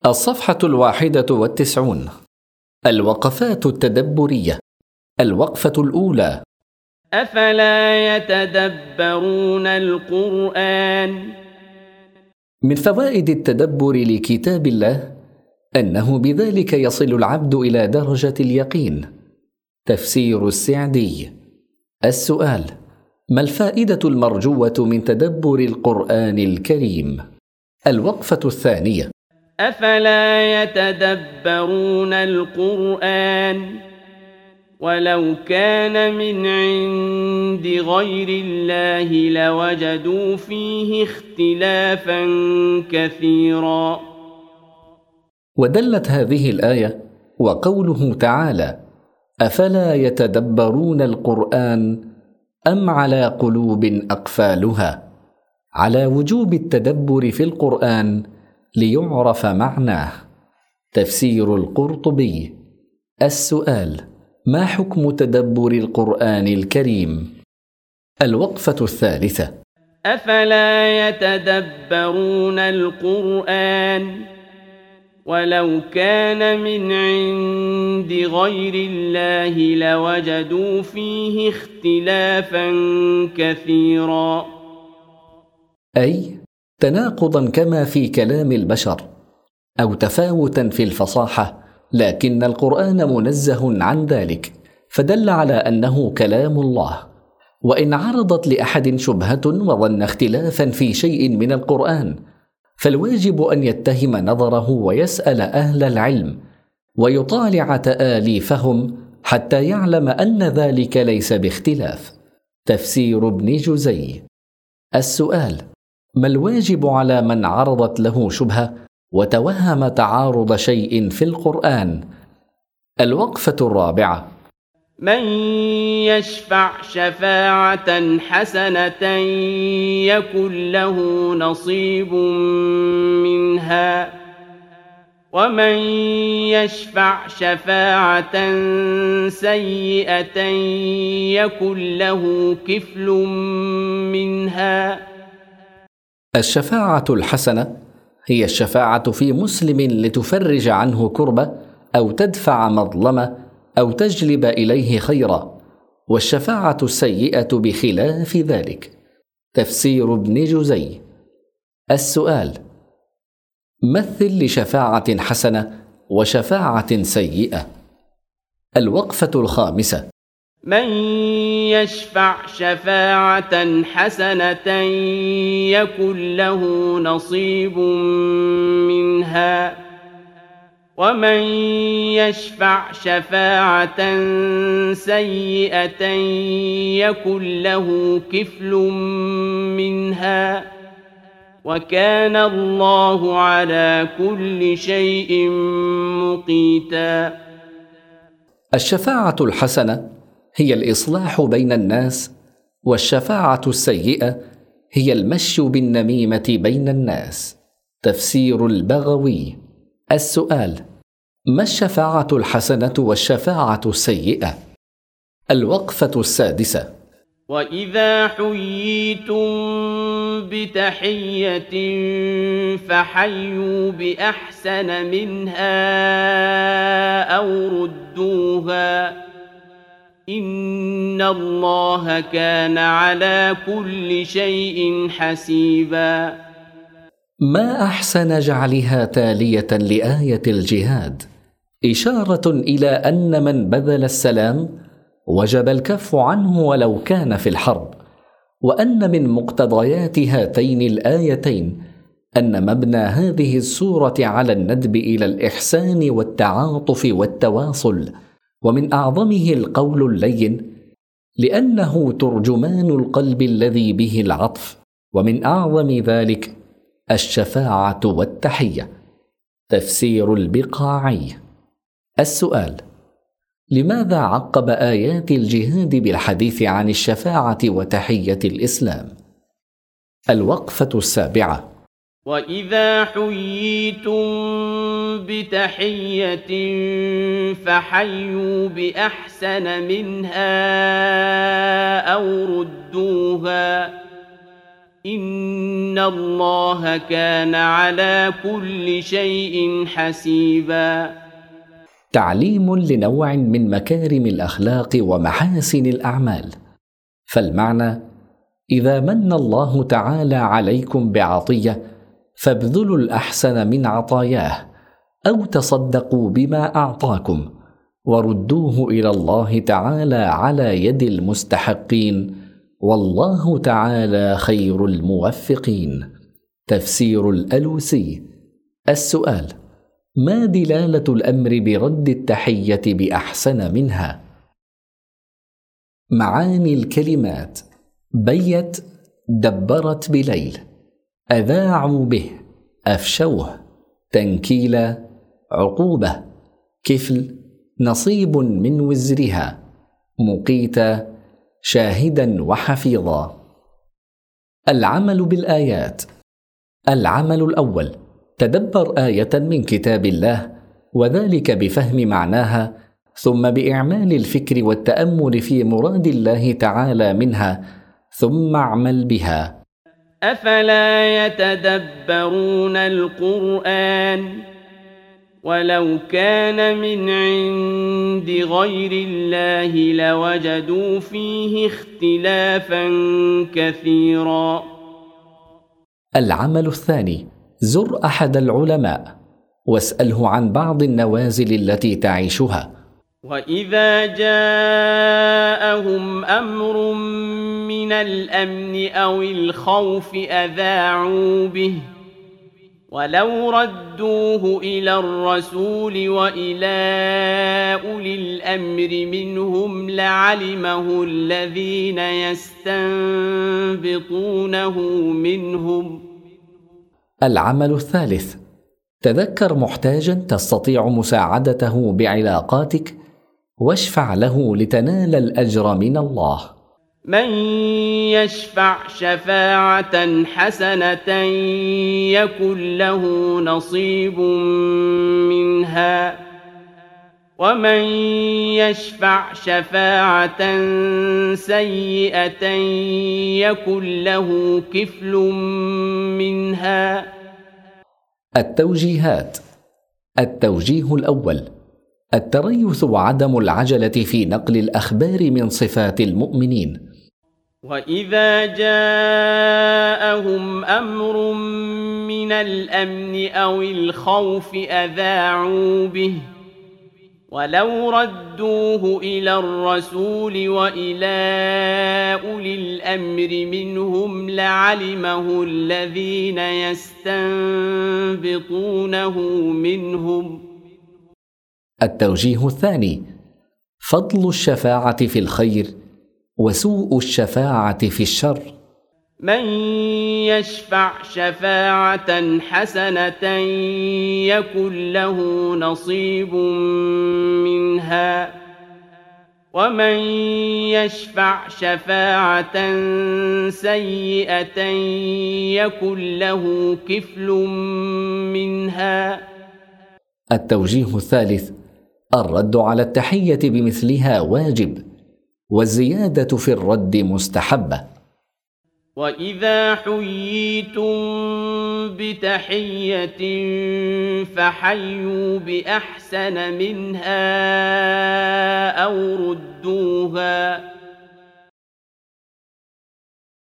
الصفحة 91. الوقفات التدبرية. الوقفة الأولى: أفلا يتدبرون القرآن؟ من فوائد التدبر لكتاب الله أنه بذلك يصل العبد إلى درجة اليقين. تفسير السعدي. السؤال: ما الفائدة المرجوة من تدبر القرآن الكريم؟ الوقفة الثانية: أفلا يتدبرون القرآن ولو كان من عند غير الله لوجدوا فيه اختلافا كثيرا. ودلت هذه الآية وقوله تعالى: أفلا يتدبرون القرآن أم على قلوب أقفالها، على وجوب التدبر في القرآن ليعرف معناه. تفسير القرطبي. السؤال: ما حكم تدبر القرآن الكريم؟ الوقفة الثالثة: أفلا يتدبرون القرآن ولو كان من عند غير الله لوجدوا فيه اختلافا كثيرا. أي تناقضا كما في كلام البشر، أو تفاوتا في الفصاحة، لكن القرآن منزه عن ذلك، فدل على أنه كلام الله. وإن عرضت لأحد شبهة وظن اختلافا في شيء من القرآن، فالواجب أن يتهم نظره ويسأل أهل العلم ويطالع تآليفهم حتى يعلم أن ذلك ليس باختلاف. تفسير ابن جزي. السؤال: ما الواجب على من عرضت له شبهة وتوهم تعارض شيء في القرآن؟ الوقفة الرابعة: من يشفع شفاعة حسنة يكن له نصيب منها ومن يشفع شفاعة سيئة يكن له كفل منها. الشفاعة الحسنة هي الشفاعة في مسلم لتفرج عنه كربة أو تدفع مظلمة أو تجلب إليه خيرا، والشفاعة السيئة بخلاف ذلك. تفسير ابن جزي. السؤال: مثل لشفاعة حسنة وشفاعة سيئة. الوقفة الخامسة: من يشفع شفاعة حسنة يكن له نصيب منها ومن يشفع شفاعة سيئة يكن له كفل منها وكان الله على كل شيء مقيتا. الشفاعة الحسنة هي الإصلاح بين الناس، والشفاعة السيئة هي المشي بالنميمة بين الناس. تفسير البغوي. السؤال: ما الشفاعة الحسنة والشفاعة السيئة؟ الوقفة السادسة: وإذا حييتم بتحية فحيوا بأحسن منها أو ردوها إن الله كان على كل شيء حسيبا. ما أحسن جعلها تالية لآية الجهاد، إشارة إلى أن من بذل السلام وجب الكف عنه ولو كان في الحرب، وأن من مقتضيات هاتين الآيتين أن مبنى هذه السورة على الندب إلى الإحسان والتعاطف والتواصل، ومن أعظمه القول اللين لأنه ترجمان القلب الذي به العطف، ومن أعظم ذلك الشفاعة والتحية. تفسير البقاعي. السؤال: لماذا عقب آيات الجهاد بالحديث عن الشفاعة وتحية الإسلام؟ الوقفة السابعة: وإذا حييتم بتحية فحيوا بأحسن منها أو ردوها إن الله كان على كل شيء حسيبا. تعليم لنوع من مكارم الأخلاق ومحاسن الأعمال. فالمعنى: إذا من الله تعالى عليكم بعطية فابذلوا الأحسن من عطاياه، أو تصدقوا بما أعطاكم وردوه إلى الله تعالى على يد المستحقين، والله تعالى خير الموفقين. تفسير الألوسي. السؤال: ما دلالة الأمر برد التحية بأحسن منها؟ معاني الكلمات: بيت، دبرت بليل، أذاعوا به، أفشوه، تنكيلا، عقوبة، كفل، نصيب من وزرها، مقيتا، شاهدا وحفيظا. العمل بالآيات. العمل الأول: تدبر آية من كتاب الله، وذلك بفهم معناها، ثم بإعمال الفكر والتأمل في مراد الله تعالى منها، ثم اعمل بها. أفلا يتدبرون القرآن ولو كان من عند غير الله لوجدوا فيه اختلافا كثيرا. العمل الثاني: زر أحد العلماء واسأله عن بعض النوازل التي تعيشها. وإذا جاءهم أمر من الأمن أو الخوف أذاعوا به، ولو ردوه إلى الرسول وإلى أولي الأمر منهم لعلمه الذين يستنبطونه منهم. العمل الثالث: تذكر محتاجا تستطيع مساعدته بعلاقاتك، واشفع له لتنال الأجر من الله. من يشفع شفاعة حسنة يكن له نصيب منها، ومن يشفع شفاعة سيئة يكن له كفل منها. التوجيهات. التوجيه الأول: التريث وعدم العجلة في نقل الأخبار من صفات المؤمنين. وإذا جاءهم أمر من الأمن أو الخوف أذاعوا به، ولو ردوه إلى الرسول وإلى أولي الأمر منهم لعلمه الذين يستنبطونه منهم. التوجيه الثاني: فضل الشفاعة في الخير وسوء الشفاعة في الشر. من يشفع شفاعة حسنة يكن له نصيب منها، ومن يشفع شفاعة سيئة يكن له كفل منها. التوجيه الثالث: الرد على التحية بمثلها واجب، والزيادة في الرد مستحبة. وإذا حييتم بتحية فحيوا بأحسن منها أو ردوها،